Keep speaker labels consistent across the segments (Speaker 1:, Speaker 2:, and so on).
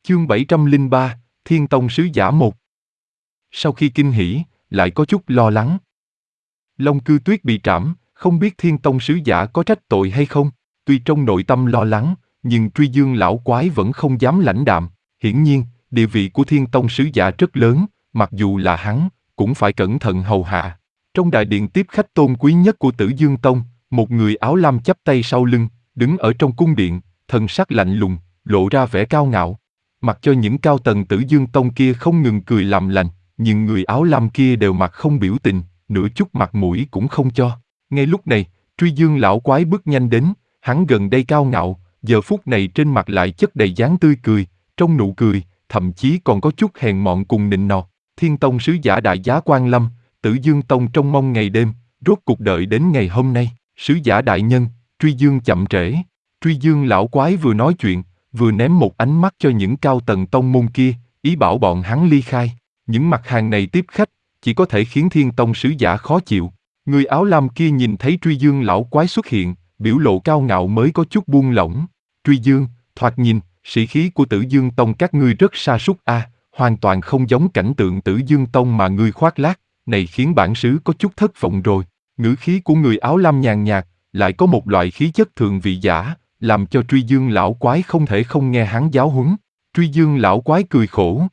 Speaker 1: Chương 703, Thiên Tông Sứ Giả 1. Sau khi kinh hỉ, lại có chút lo lắng. Long Cư Tuyết bị trảm, không biết Thiên Tông Sứ Giả có trách tội hay không. Tuy trong nội tâm lo lắng, nhưng Truy Dương lão quái vẫn không dám lãnh đạm. Hiển nhiên, địa vị của Thiên Tông Sứ Giả rất lớn, mặc dù là hắn, cũng phải cẩn thận hầu hạ. Trong đại điện tiếp khách tôn quý nhất của Tử Dương Tông, một người áo lam chắp tay sau lưng, đứng ở trong cung điện, thần sắc lạnh lùng, lộ ra vẻ cao ngạo. Mặc cho những cao tầng Tử Dương Tông kia không ngừng cười làm lành, nhưng người áo lam kia đều mặt không biểu tình, nửa chút mặt mũi cũng không cho. Ngay lúc này, Truy Dương lão quái bước nhanh đến, hắn gần đây cao ngạo, giờ phút này trên mặt lại chất đầy dáng tươi cười, trong nụ cười, thậm chí còn có chút hèn mọn cùng nịnh nọt. Thiên Tông Sứ Giả đại giá Quan Lâm, Tử Dương Tông trông mong ngày đêm, rốt cuộc đợi đến ngày hôm nay. Sứ Giả đại nhân, Truy Dương chậm trễ. Truy Dương lão quái vừa nói chuyện, vừa ném một ánh mắt cho những cao tầng tông môn kia, ý bảo bọn hắn ly khai. Những mặt hàng này tiếp khách, chỉ có thể khiến Thiên Tông Sứ Giả khó chịu. Người áo lam kia nhìn thấy Truy Dương lão quái xuất hiện, biểu lộ cao ngạo mới có chút buông lỏng. Truy Dương, thoạt nhìn, sĩ khí của Tử Dương Tông các ngươi rất sa sút a, hoàn toàn không giống cảnh tượng Tử Dương Tông mà ngươi khoác lác, này khiến bản sứ có chút thất vọng rồi. Ngữ khí của người áo lam nhàn nhạt, lại có một loại khí chất thượng vị giả, làm cho Truy Dương lão quái không thể không nghe hắn giáo huấn. Truy Dương lão quái cười khổ.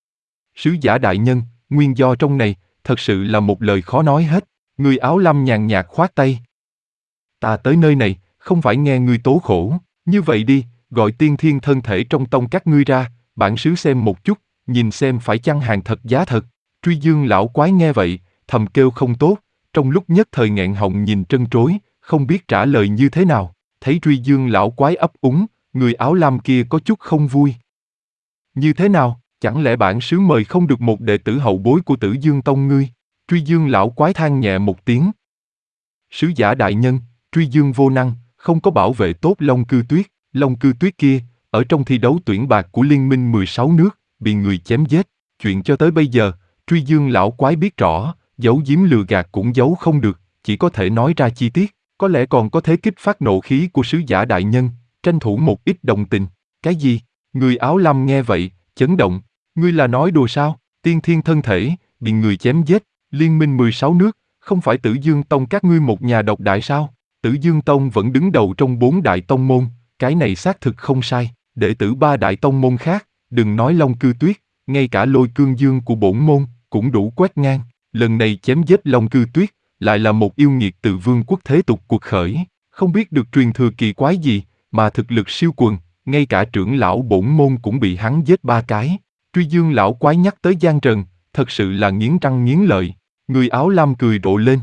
Speaker 1: Sứ Giả đại nhân, nguyên do trong này, thật sự là một lời khó nói hết. Người áo lam nhàn nhạt khoát tay. Ta tới nơi này, không phải nghe ngươi tố khổ, như vậy đi, gọi tiên thiên thân thể trong tông các ngươi ra, bản sứ xem một chút, nhìn xem phải chăng hàng thật giá thật. Truy Dương lão quái nghe vậy, thầm kêu không tốt, trong lúc nhất thời nghẹn họng nhìn trân trối, không biết trả lời như thế nào. Thấy Truy Dương lão quái ấp úng, người áo lam kia có chút không vui. Như thế nào, chẳng lẽ bản sứ mời không được một đệ tử hậu bối của Tử Dương Tông ngươi? Truy Dương lão quái than nhẹ một tiếng. Sứ Giả đại nhân, Truy Dương vô năng, không có bảo vệ tốt Long Cư Tuyết. Long Cư Tuyết kia, ở trong thi đấu tuyển bạc của Liên minh 16 nước, bị người chém giết. Chuyện cho tới bây giờ, Truy Dương lão quái biết rõ, giấu giếm lừa gạt cũng giấu không được, chỉ có thể nói ra chi tiết. Có lẽ còn có thể kích phát nộ khí của Sứ Giả đại nhân, tranh thủ một ít đồng tình. Cái gì? Người áo lam nghe vậy, chấn động. Ngươi là nói đùa sao? Tiên thiên thân thể, bị người chém giết, Liên minh 16 nước, không phải Tử Dương Tông các ngươi một nhà độc đại sao? Tử Dương Tông vẫn đứng đầu trong 4 đại tông môn, cái này xác thực không sai. Đệ tử 3 đại tông môn khác, đừng nói Long Cư Tuyết, ngay cả Lôi Cương Dương của bổn môn, cũng đủ quét ngang. Lần này chém giết Long Cư Tuyết, lại là một yêu nghiệt từ Vương quốc thế tục cuộc khởi, không biết được truyền thừa kỳ quái gì, mà thực lực siêu quần, ngay cả trưởng lão bổn môn cũng bị hắn giết 3 cái. Truy Dương lão quái nhắc tới Giang Trần, thật sự là nghiến răng nghiến lợi. Người áo lam cười rộ lên.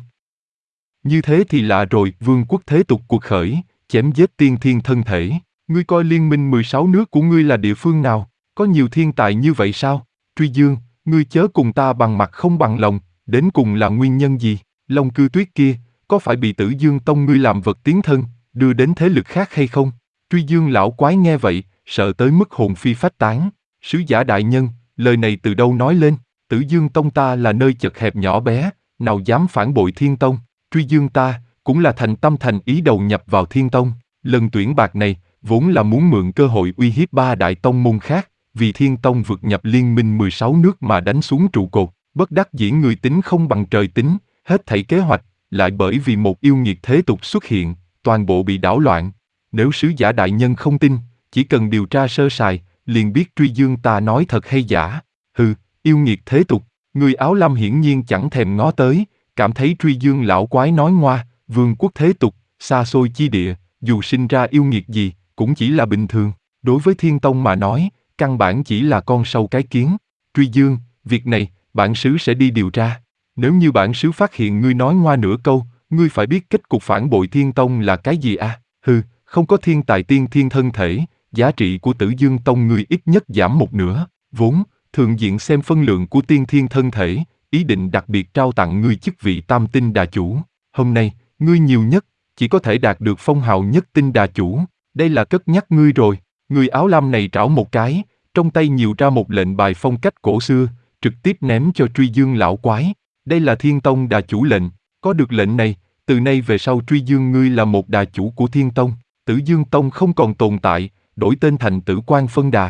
Speaker 1: Như thế thì lạ rồi, Vương quốc thế tục cuộc khởi, chém giết tiên thiên thân thể. Ngươi coi Liên minh 16 nước của ngươi là địa phương nào, có nhiều thiên tài như vậy sao? Truy Dương, ngươi chớ cùng ta bằng mặt không bằng lòng, đến cùng là nguyên nhân gì? Long Cư Tuyết kia, có phải bị Tử Dương Tông ngươi làm vật tiến thân, đưa đến thế lực khác hay không? Truy Dương lão quái nghe vậy, sợ tới mức hồn phi phách tán. Sứ Giả đại nhân, lời này từ đâu nói lên? Tử Dương Tông ta là nơi chật hẹp nhỏ bé, nào dám phản bội Thiên Tông? Truy Dương ta, cũng là thành tâm thành ý đầu nhập vào Thiên Tông. Lần tuyển bạc này, vốn là muốn mượn cơ hội uy hiếp 3 đại tông môn khác, vì Thiên Tông vượt nhập Liên minh 16 nước mà đánh xuống trụ cột. Bất đắc dĩ người tính không bằng trời tính, hết thảy kế hoạch, lại bởi vì một yêu nghiệt thế tục xuất hiện, toàn bộ bị đảo loạn. Nếu Sứ Giả đại nhân không tin, chỉ cần điều tra sơ sài, liền biết Truy Dương ta nói thật hay giả. Hừ, yêu nghiệt thế tục, người áo lam hiển nhiên chẳng thèm ngó tới, cảm thấy Truy Dương lão quái nói ngoa, vương quốc thế tục, xa xôi chi địa, dù sinh ra yêu nghiệt gì, cũng chỉ là bình thường. Đối với Thiên Tông mà nói, căn bản chỉ là con sâu cái kiến. Truy Dương, việc này, bản sứ sẽ đi điều tra. Nếu như bản sứ phát hiện ngươi nói ngoa nửa câu, ngươi phải biết kết cục phản bội Thiên Tông là cái gì à? Hừ, không có thiên tài tiên thiên thân thể, giá trị của Tử Dương Tông ngươi ít nhất giảm một nửa. Vốn, thường diện xem phân lượng của tiên thiên thân thể, ý định đặc biệt trao tặng ngươi chức vị tam tinh đà chủ. Hôm nay, ngươi nhiều nhất, chỉ có thể đạt được phong hào nhất tinh đà chủ. Đây là cất nhắc ngươi rồi. Người áo lam này trảo một cái, trong tay nhiều ra một lệnh bài phong cách cổ xưa, trực tiếp ném cho Truy Dương lão quái. Đây là Thiên Tông đà chủ lệnh, có được lệnh này, từ nay về sau Truy Dương ngươi là một đà chủ của Thiên Tông. Tử Dương Tông không còn tồn tại, đổi tên thành Tử Quan Phân Đà.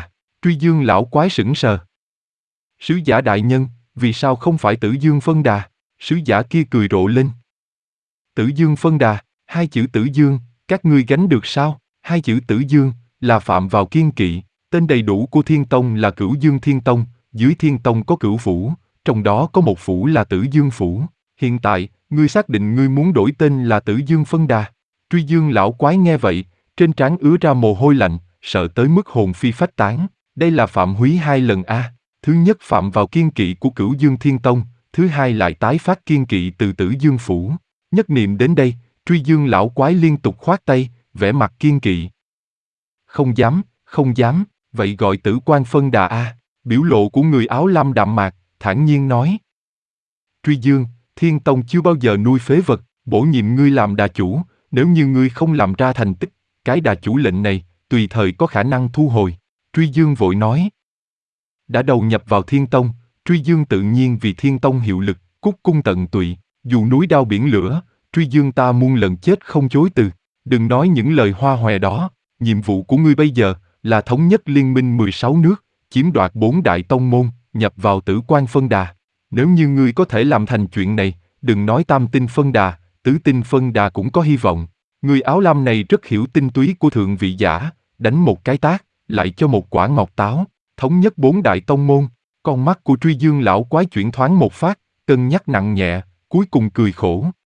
Speaker 1: Truy Dương lão quái sững sờ. Sứ giả đại nhân, vì sao không phải Tử Dương phân đà? Sứ giả kia cười rộ lên. Tử Dương phân đà, hai chữ Tử Dương, các ngươi gánh được sao? Hai chữ Tử Dương là phạm vào kiên kỵ. Tên đầy đủ của Thiên Tông là Cửu Dương Thiên Tông, dưới Thiên Tông có cửu phủ, trong đó có một phủ là Tử Dương phủ. Hiện tại, ngươi xác định ngươi muốn đổi tên là Tử Dương phân đà. Truy Dương lão quái nghe vậy, trên trán ứa ra mồ hôi lạnh, sợ tới mức hồn phi phách tán. Đây là phạm húy hai lần a. Thứ nhất phạm vào kiên kỵ của Cửu Dương Thiên Tông, thứ hai lại tái phát kiên kỵ từ Tử Dương phủ. Nhất niệm đến đây, Truy Dương lão quái liên tục khoát tay, vẻ mặt kiên kỵ. Không dám, không dám, vậy gọi Tử Quan phân đà a. Biểu lộ của người áo lam đạm mạc, thản nhiên nói. Truy Dương, Thiên Tông chưa bao giờ nuôi phế vật, bổ nhiệm ngươi làm đà chủ, nếu như ngươi không làm ra thành tích, cái đà chủ lệnh này, tùy thời có khả năng thu hồi. Truy Dương vội nói. Đã đầu nhập vào Thiên Tông, Truy Dương tự nhiên vì Thiên Tông hiệu lực, cúc cung tận tụy, dù núi đao biển lửa, Truy Dương ta muôn lần chết không chối từ. Đừng nói những lời hoa hòe đó, nhiệm vụ của ngươi bây giờ là thống nhất liên minh 16 nước, chiếm đoạt 4 đại tông môn, nhập vào Tử Quan phân đà. Nếu như ngươi có thể làm thành chuyện này, đừng nói tam tinh phân đà, tứ tinh phân đà cũng có hy vọng. Người áo lam này rất hiểu tinh túy của thượng vị giả, đánh một cái tát, lại cho một quả ngọc táo, thống nhất 4 đại tông môn. Con mắt của Truy Dương lão quái chuyển thoáng một phát, cân nhắc nặng nhẹ, cuối cùng cười khổ.